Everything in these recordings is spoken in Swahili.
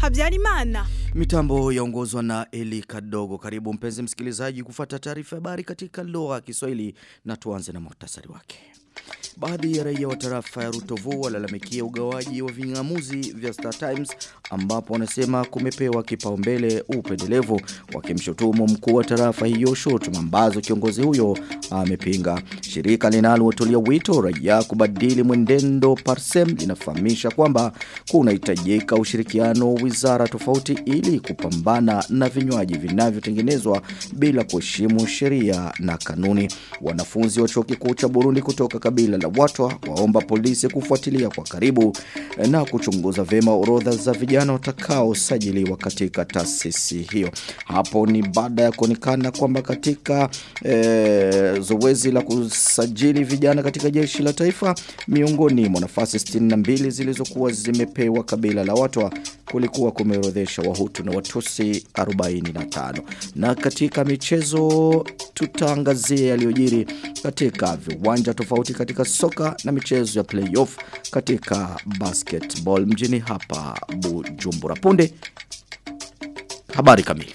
Habyarimana. Mitambo yaongozwa na Eli Kadogo. Karibu mpenzi msikilizaji kufuata taarifa ya habari katika lugha ya Kiswahili na tuanze na muhtasari wake. Baadhi ya raia wa tarafa ya Rutovu walalamikia ugawaji wa vingamuzi vya Star Times ambapo wanasema kumepewa kipaumbele upendelevu, wakimshutumu mkuu wa tarafa hiyo shutuma ambazo kiongozi huyo amepinga. Shirika linalowatolea wito raia kubadili mwenendo Parsem linafahamisha kwamba kunahitajika ushirikiano wa wizara tofauti ili kupambana na vinywaji vinavyotengenezwa bila kuheshimu sheria na kanuni. Wanafunzi wa chuo kikuu cha Burundi kutoka kabila la Watwa waomba polisi kufuatilia kwa karibu na kuchunguza vema orodha za vijana watakao sajiliwa katika taasisi hiyo. Hapo ni baada ya kuonekana kwamba katika zoezi la kusajili vijana katika jeshi la taifa, miongoni mwa nafasi 62 zilizokuwa zimepewa kabila la Watwa kulikuwa kumeorodhesha Wahutu na Watusi 45. Na katika michezo tutaangazia yaliyojiri katika viwanja tofauti katika soka na michezo ya playoff katika basketball mjini hapa Bujumbura. Punde habari kamili.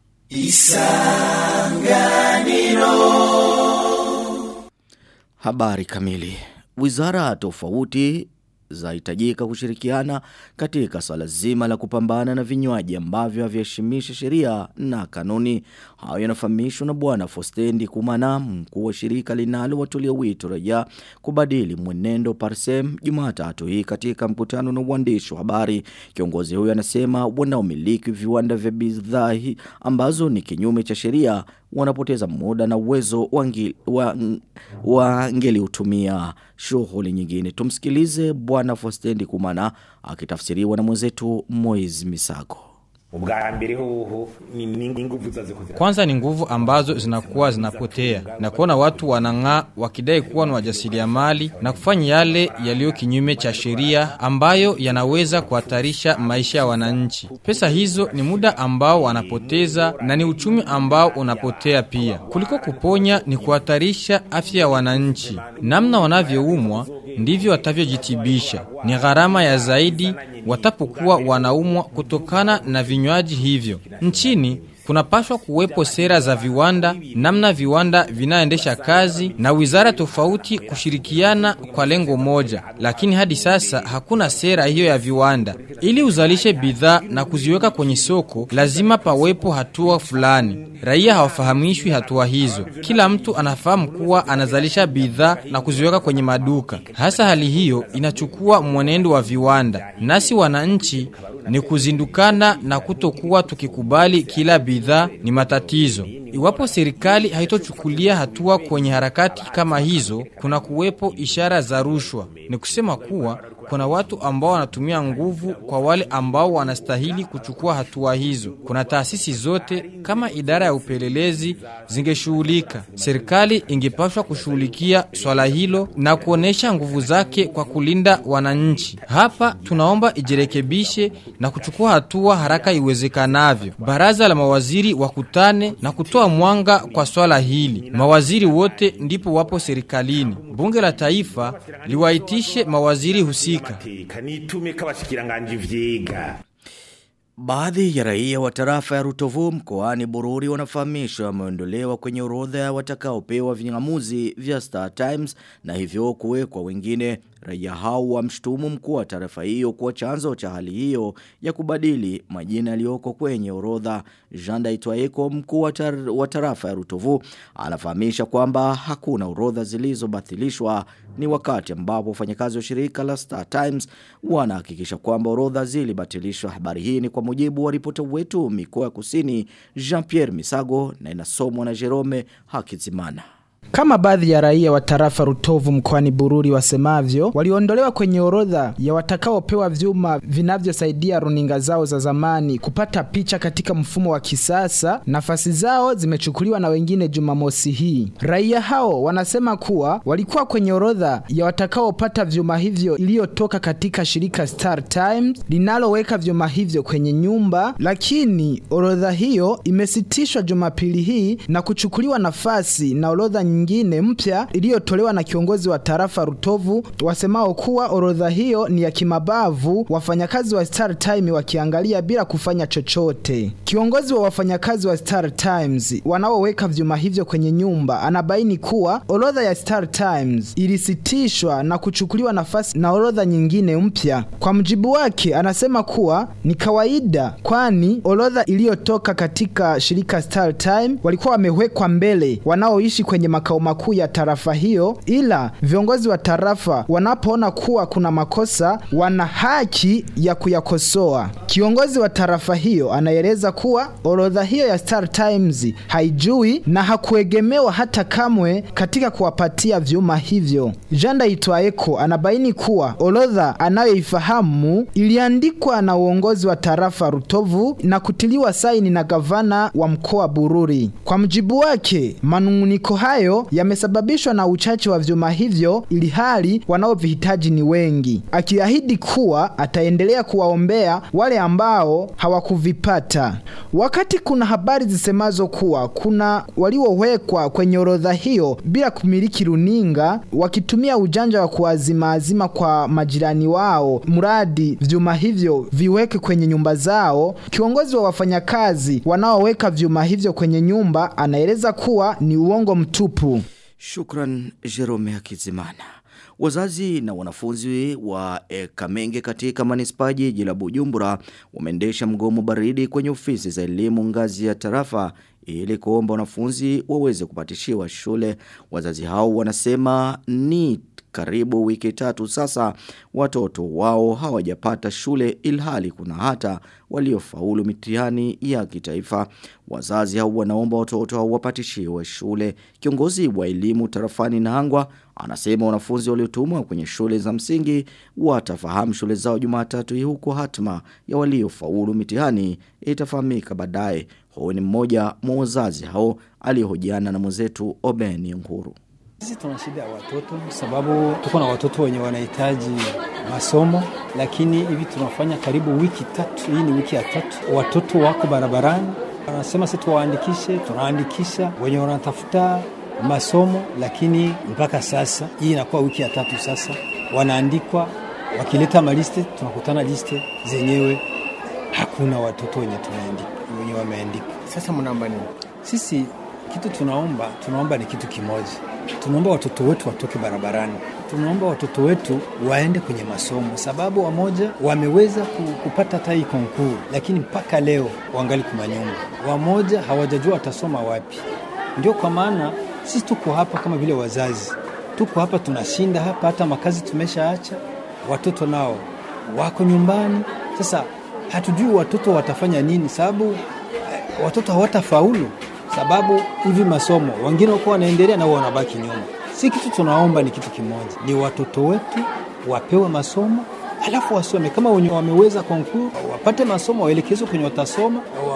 Isanganiro. Habari kamili. Wizara tofauti zahitajika kushirikiana katika swala zima la kupambana na vinywaji ambavyo haviheshimishi sheria na kanuni. Hayo yanafahamishwa na Bwana Fostendi Kumana, mkuu wa shirika linalowatolea wito raia kubadili mwenendo Parsem Jumatatu hii katika mkutano na waandishi wa habari. Kiongozi huyo anasema wanaomiliki viwanda vya bidhaa ambazo ni kinyume cha sheria wanapoteza muda na uwezo wangeliutumia shughuli nyingine. Tumsikilize Bwana Fostendi Kumana akitafsiriwa na mwenzetu Moiz Misago. Kwanza ni nguvu ambazo zinakuwa zinapotea na kuona watu wanang'aa wakidai kuwa ni wajasiriamali na kufanya yale yaliyo kinyume cha sheria ambayo yanaweza kuhatarisha maisha ya wananchi. Pesa hizo ni muda ambao wanapoteza na ni uchumi ambao unapotea pia. Kuliko kuponya ni kuhatarisha afya ya wananchi. Namna wanavyoumwa ndivyo watavyojitibisha. Ni gharama ya zaidi watapokuwa wanaumwa kutokana na vinywaji hivyo. Nchini kunapaswa kuwepo sera za viwanda, namna viwanda vinaendesha kazi na wizara tofauti kushirikiana kwa lengo moja. Lakini hadi sasa hakuna sera hiyo ya viwanda. Ili uzalishe bidhaa na kuziweka kwenye soko, lazima pawepo hatua fulani. Raia hawafahamishwi hatua hizo. Kila mtu anafahamu kuwa anazalisha bidhaa na kuziweka kwenye maduka. Hasa hali hiyo inachukua mwenendo wa viwanda. Nasi wananchi ni kuzindukana na kutokuwa tukikubali kila bidhaa ni matatizo. Iwapo serikali haitochukulia hatua kwenye harakati kama hizo, kuna kuwepo ishara za rushwa. Ni kusema kuwa kuna watu ambao wanatumia nguvu kwa wale ambao wanastahili kuchukua hatua hizo. Kuna taasisi zote kama idara ya upelelezi zingeshughulika. Serikali ingepaswa kushughulikia swala hilo na kuonesha nguvu zake kwa kulinda wananchi. Hapa tunaomba ijirekebishe na kuchukua hatua haraka iwezekanavyo. Baraza la mawaziri wakutane na kutoa mwanga kwa swala hili. Mawaziri wote ndipo wapo serikalini. Bunge la taifa liwaitishe mawaziri husika. Baadhi ya raia wa tarafa ya Rutovu mkoani Bururi wanafahamishwa wameondolewa kwenye orodha ya watakaopewa vingamuzi vya Star Times na hivyo kuwekwa wengine. Raia hao wamshtumu mkuu wa tarafa hiyo kwa chanzo cha hali hiyo ya kubadili majina yaliyoko kwenye orodha. Jean Daitwaeko, mkuu wa tarafa ya Rutovu, anafahamisha kwamba hakuna orodha zilizobatilishwa. Ni wakati ambapo wafanyakazi wa shirika la Star Times wanahakikisha kwamba orodha zilibatilishwa. Habari hii ni kwa mujibu wa ripota wetu mikoa ya Kusini Jean-Pierre Misago na inasomwa na Jerome Hakizimana. Kama baadhi ya raia wa tarafa Rutovu mkoani Bururi wasemavyo, waliondolewa kwenye orodha ya watakaopewa vyuma vinavyosaidia runinga zao za zamani kupata picha katika mfumo wa kisasa. Nafasi zao zimechukuliwa na wengine Jumamosi hii. Raia hao wanasema kuwa walikuwa kwenye orodha ya watakaopata vyuma hivyo iliyotoka katika shirika Star Times linaloweka vyuma hivyo kwenye nyumba, lakini orodha hiyo imesitishwa Jumapili hii na kuchukuliwa nafasi na orodha nyingine mpya iliyotolewa na kiongozi wa tarafa Rutovu wasemao kuwa orodha hiyo ni ya kimabavu, wafanyakazi wa Star Time wakiangalia bila kufanya chochote. Kiongozi wa wafanyakazi wa Star Times wanaoweka vyuma hivyo kwenye nyumba anabaini kuwa orodha ya Star Times ilisitishwa na kuchukuliwa nafasi na orodha nyingine mpya. Kwa mjibu wake anasema kuwa ni kawaida, kwani orodha iliyotoka katika shirika Star Time walikuwa wamewekwa mbele wanaoishi kwenye makao makuu ya tarafa hiyo, ila viongozi wa tarafa wanapoona kuwa kuna makosa wana haki ya kuyakosoa. Kiongozi wa tarafa hiyo anaeleza kuwa orodha hiyo ya Star Times haijui na hakuegemewa hata kamwe katika kuwapatia vyuma hivyo. Janda Itwaeko anabaini kuwa orodha anayoifahamu iliandikwa na uongozi wa tarafa Rutovu na kutiliwa saini na gavana wa mkoa Bururi. Kwa mjibu wake, manunguniko hayo yamesababishwa na uchache wa vyuma hivyo ili hali wanaovihitaji ni wengi, akiahidi kuwa ataendelea kuwaombea wale ambao hawakuvipata. Wakati kuna habari zisemazo kuwa kuna waliowekwa kwenye orodha hiyo bila kumiliki runinga wakitumia ujanja wa kuazima kwa majirani wao mradi vyuma hivyo viweke kwenye nyumba zao, kiongozi wa wafanyakazi wanaoweka vyuma hivyo kwenye nyumba anaeleza kuwa ni uongo mtupu. Shukran Jerome Hakizimana. Wazazi na wanafunzi wa Kamenge katika manispaa jiji la Bujumbura wameendesha mgomo baridi kwenye ofisi za elimu ngazi ya tarafa ili kuomba wanafunzi waweze kupatishiwa shule. Wazazi hao wanasema ni karibu wiki 3 sasa watoto wao hawajapata shule ilhali kuna hata waliofaulu mitihani ya kitaifa. Wazazi hao wanaomba watoto hao wapatishiwe shule. Kiongozi wa elimu tarafani Nahangwa anasema wanafunzi waliotumwa kwenye shule za msingi watafahamu shule zao Jumatatu hii, huko hatma ya waliofaulu mitihani itafahamika baadaye. Huyu ni mmoja mwa wazazi hao aliyehojiana na mwenzetu Obeni Nguru. Sisi tuna shida ya watoto sababu tuko na watoto wenye wanahitaji masomo, lakini hivi tunafanya karibu wiki 3, hii ni wiki ya 3. Watoto wako barabarani, wanasema sisi tuwaandikishe, tunaandikisha wenye wanatafuta masomo, lakini mpaka sasa hii inakuwa wiki ya 3 sasa wanaandikwa, wakileta maliste tunakutana liste zenyewe hakuna watoto wenye wameandikwa. Sasa mnaomba nini? Sisi kitu tunaomba ni kitu kimoja. Tunaomba watoto wetu watoke barabarani. Tunaomba watoto wetu waende kwenye masomo sababu wamoja wameweza kupata hata hii konkuru, lakini mpaka leo wangali kumanyumba. Wamoja hawajajua watasoma wapi. Ndio kwa maana sisi tuko hapa kama vile wazazi. Tuko hapa tunashinda hapa, hata makazi tumeshaacha. Watoto nao wako nyumbani. Sasa hatujui watoto watafanya nini sababu watoto hawatafaulu. Sababu hivi masomo wengine wako wanaendelea na wao wanabaki nyuma. Si kitu tunaomba ni kitu kimoja. Ni watoto wetu wapewe masomo, alafu wasome kama wenye wameweza konkuru, wapate masomo waelekezwe kwenye watasoma,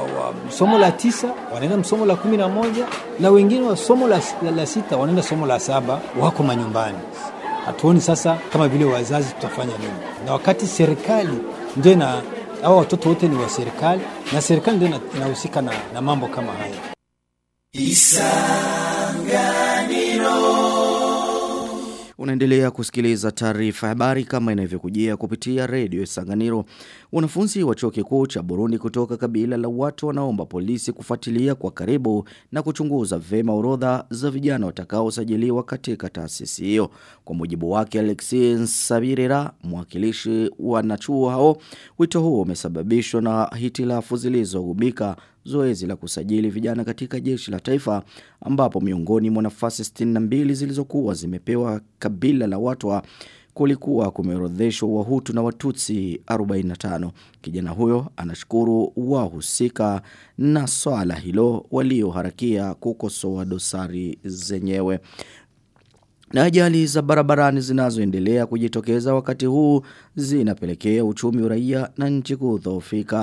somo la 9, wanaenda somo la 11 na wengine wa somo la 6 wanaenda somo la 7 wako manyumbani. Hatuoni sasa kama vile wazazi tutafanya nini. Na wakati serikali ndio na hao watoto wote ni wa serikali na serikali ndio inahusika na mambo kama haya. Isanganiro. Unaendelea kusikiliza taarifa habari kama inavyokujia kupitia redio Isanganiro. Wanafunzi wa chuo kikuu cha Burundi kutoka kabila la watu wanaomba polisi kufuatilia kwa karibu na kuchunguza vema orodha za vijana watakaosajiliwa katika taasisi hiyo. Kwa mujibu wake Alexis Sabirera, mwakilishi wa wanachuo hao, wito huo umesababishwa na hitilafu zilizogubika zoezi la kusajili vijana katika jeshi la taifa, ambapo miongoni mwa nafasi 62 zilizokuwa zimepewa kabila la Watwa kulikuwa kumeorodheshwa Wahutu na Watutsi 45. Kijana huyo anashukuru wahusika na swala hilo walioharakia kukosoa dosari zenyewe. Na ajali za barabarani zinazoendelea kujitokeza wakati huu zinapelekea uchumi wa raia na nchi kudhoofika.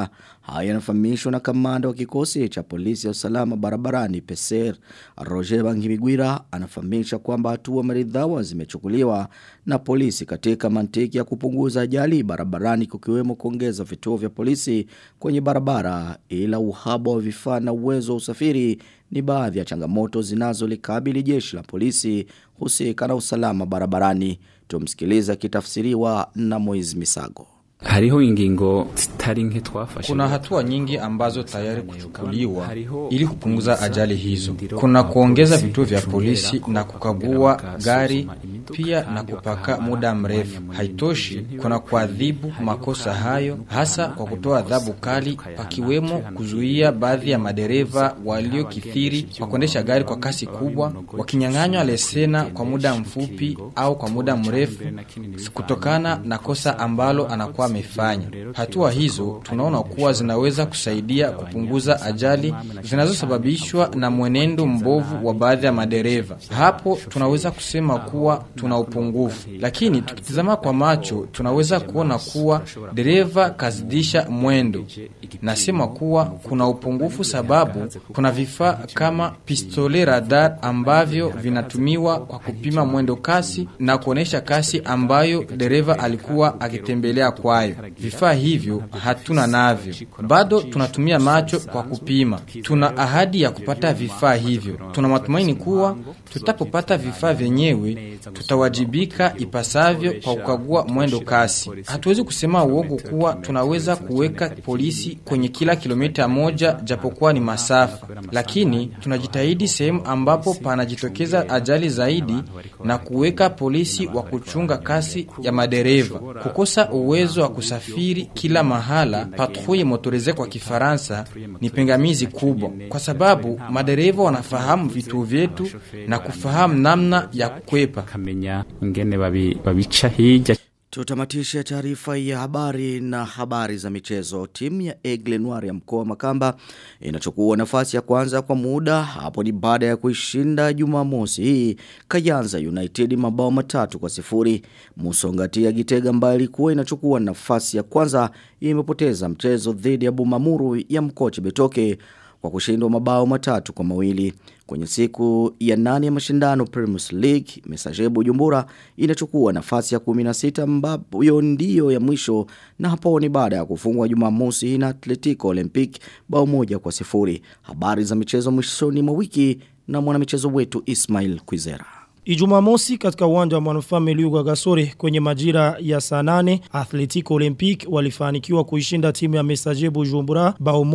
Haya yanafahamishwa na kamanda wa kikosi cha polisi ya usalama barabarani PSR Roger Bangibigwira. Anafahamisha kwamba hatua maridhawa zimechukuliwa na polisi katika mantiki ya kupunguza ajali barabarani, kukiwemo kuongeza vituo vya polisi kwenye barabara, ila uhaba wa vifaa na uwezo wa usafiri ni baadhi ya changamoto zinazolikabili jeshi la polisi husika na usalama barabarani. Tumsikiliza kitafsiriwa na Moiz Misago. Hariho ingingo zitari nke twafashe. Kuna hatua nyingi ambazo tayari kuchukuliwa ili kupunguza ajali hizo. Kuna kuongeza vituo vya polisi na kukagua gari, pia na kupaka muda mrefu. Haitoshi, kuna kuadhibu makosa hayo, hasa kwa kutoa adhabu kali, pakiwemo kuzuia baadhi ya madereva waliokithiri kwa kuendesha gari kwa kasi kubwa, wakinyang'anywa lesena kwa muda mfupi au kwa muda mrefu kutokana na kosa ambalo anakuwa amefanya. Hatua hizo tunaona kuwa zinaweza kusaidia kupunguza ajali zinazosababishwa na mwenendo mbovu wa baadhi ya madereva. Hapo tunaweza kusema kuwa tuna upungufu, lakini tukitazama kwa macho tunaweza kuona kuwa dereva kazidisha mwendo. Nasema kuwa kuna upungufu sababu kuna vifaa kama pistole radar ambavyo vinatumiwa kwa kupima mwendo kasi na kuonesha kasi ambayo dereva alikuwa akitembelea kwayo. Vifaa hivyo hatuna navyo. Bado tunatumia macho kwa kupima. Tuna ahadi ya kupata vifaa hivyo. Tuna matumaini kuwa tutapopata vifaa vyenyewe tutawajibika ipasavyo kwa kukagua mwendo kasi. Hatuwezi kusema uongo kuwa tunaweza kuweka polisi kwenye kila kilomita moja japokuwa ni masafa, lakini tunajitahidi sehemu ambapo panajitokeza ajali zaidi na kuweka polisi wa kuchunga kasi ya madereva. Kukosa uwezo wa kusafiri kila mahala, patrouille motorisée kwa Kifaransa, ni pingamizi kubwa, kwa sababu madereva wanafahamu vituo vyetu na kufahamu namna ya kukwepa. Kamenya ingene babica hija. Tutamatisha taarifa ya habari na habari za michezo. Timu ya Aigle Noir ya mkoa Makamba inachukua nafasi ya kwanza kwa muda. Hapo ni baada ya kuishinda Jumamosi hii Kayanza United mabao 3-0. Musongati ya Gitega ambayo ilikuwa inachukua nafasi ya kwanza imepoteza mchezo dhidi ya Bumamuru ya Mkochi Betoke kwa kushindwa mabao 3-2. Kwenye siku ya 8 ya mashindano Premier League, Messager Bujumbura inachukua nafasi ya 16 ambapo hiyo ndio ya mwisho, na hapo ni baada ya kufungwa Jumamosi na Atletico Olympic bao 1-0. Habari za michezo mwishoni mwa wiki na mwanamichezo wetu Ismail Kwizera. Ijumamosi katika uwanja wa Manufaa Meliuga Gasore kwenye majira ya saa 8, Atletico Olympic walifanikiwa kuishinda timu ya Messager Bujumbura bao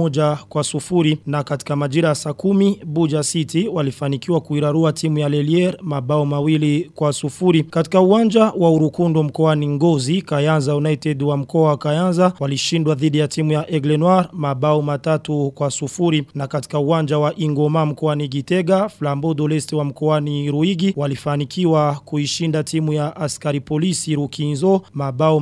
1-0, na katika majira ya saa 10 Buja City walifanikiwa kuirarua timu ya Lelier mabao 2-0. Katika uwanja wa Urukundo mkoani Ngozi, Kayanza United wa mkoa wa Kayanza walishindwa dhidi ya timu ya Aigle Noir mabao 3-0, na katika uwanja wa Ingoma mkoani Gitega, Flambeau de l'Est wa mkoani Ruigi walifanikiwa kuishinda timu ya askari polisi Rukinzo mabao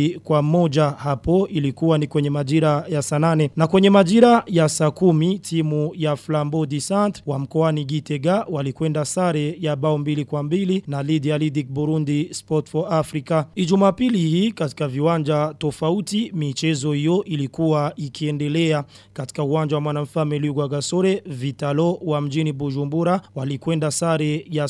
2-1. Hapo ilikuwa ni kwenye majira ya saa 8, na kwenye majira ya saa 10 timu ya Flambeau du Centre wa mkoani Gitega walikwenda sare ya bao 2-2 na Lydia Lidic Burundi Sport for Africa. Ijumapili hii katika viwanja tofauti michezo hiyo ilikuwa ikiendelea. Katika uwanja wa Manufaa Meliuga Gasore, Vitalo wa mjini Bujumbura walikwenda sare ya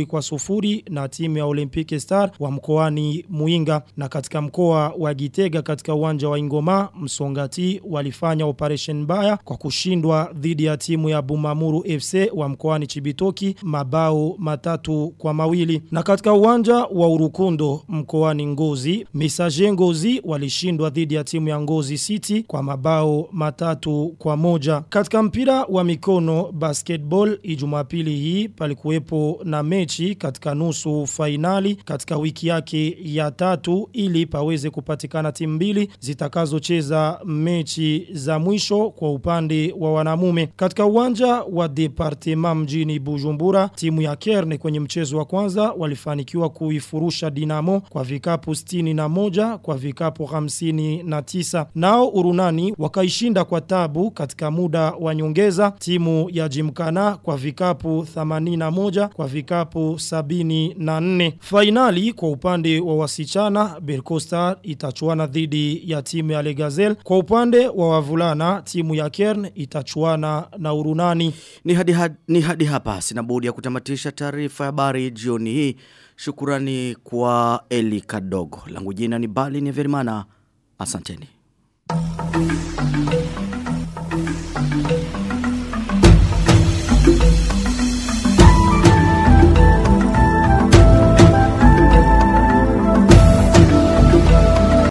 0-0 na timu ya Olympic Star wa mkoani Muinga, na katika mkoa wa Gitega katika uwanja wa Ingoma, Msongati walifanya operation mbaya kwa kushindwa dhidi ya timu ya Bumamuru FC wa mkoani Chibitoki mabao 3-2, na katika uwanja wa Urukundo mkoani Ngozi, Messager Ngozi walishindwa dhidi ya timu ya Ngozi City kwa mabao 3-1. Katika mpira wa mikono basketball, Ijumapili hii palikuwepo na mechi katika nusu finali katika wiki yake ya 3 ili paweze kupatikana timu mbili zitakazocheza mechi za mwisho kwa upande wa wanamume. Katika uwanja wa Departement mjini Bujumbura, timu ya Kerne kwenye mchezo wa kwanza walifanikiwa kuifurusha Dinamo kwa vikapu 61 kwa vikapu 59. Nao Urunani wakaishinda kwa tabu katika muda wa nyongeza timu ya Jimkana kwa vikapu 81 kwa vikapu 374. Finali kwa upande wa wasichana Berkostar itachuana dhidi ya timu ya Legazel. Kwa upande wa wavulana timu ya Kern itachuana na Urunani. Ni hadi hapa sina budi ya kutamatisha taarifa ya habari jioni hii. Shukurani kwa Eli Kadogo. Langu jina ni Bali Nyeverimana. Asanteni.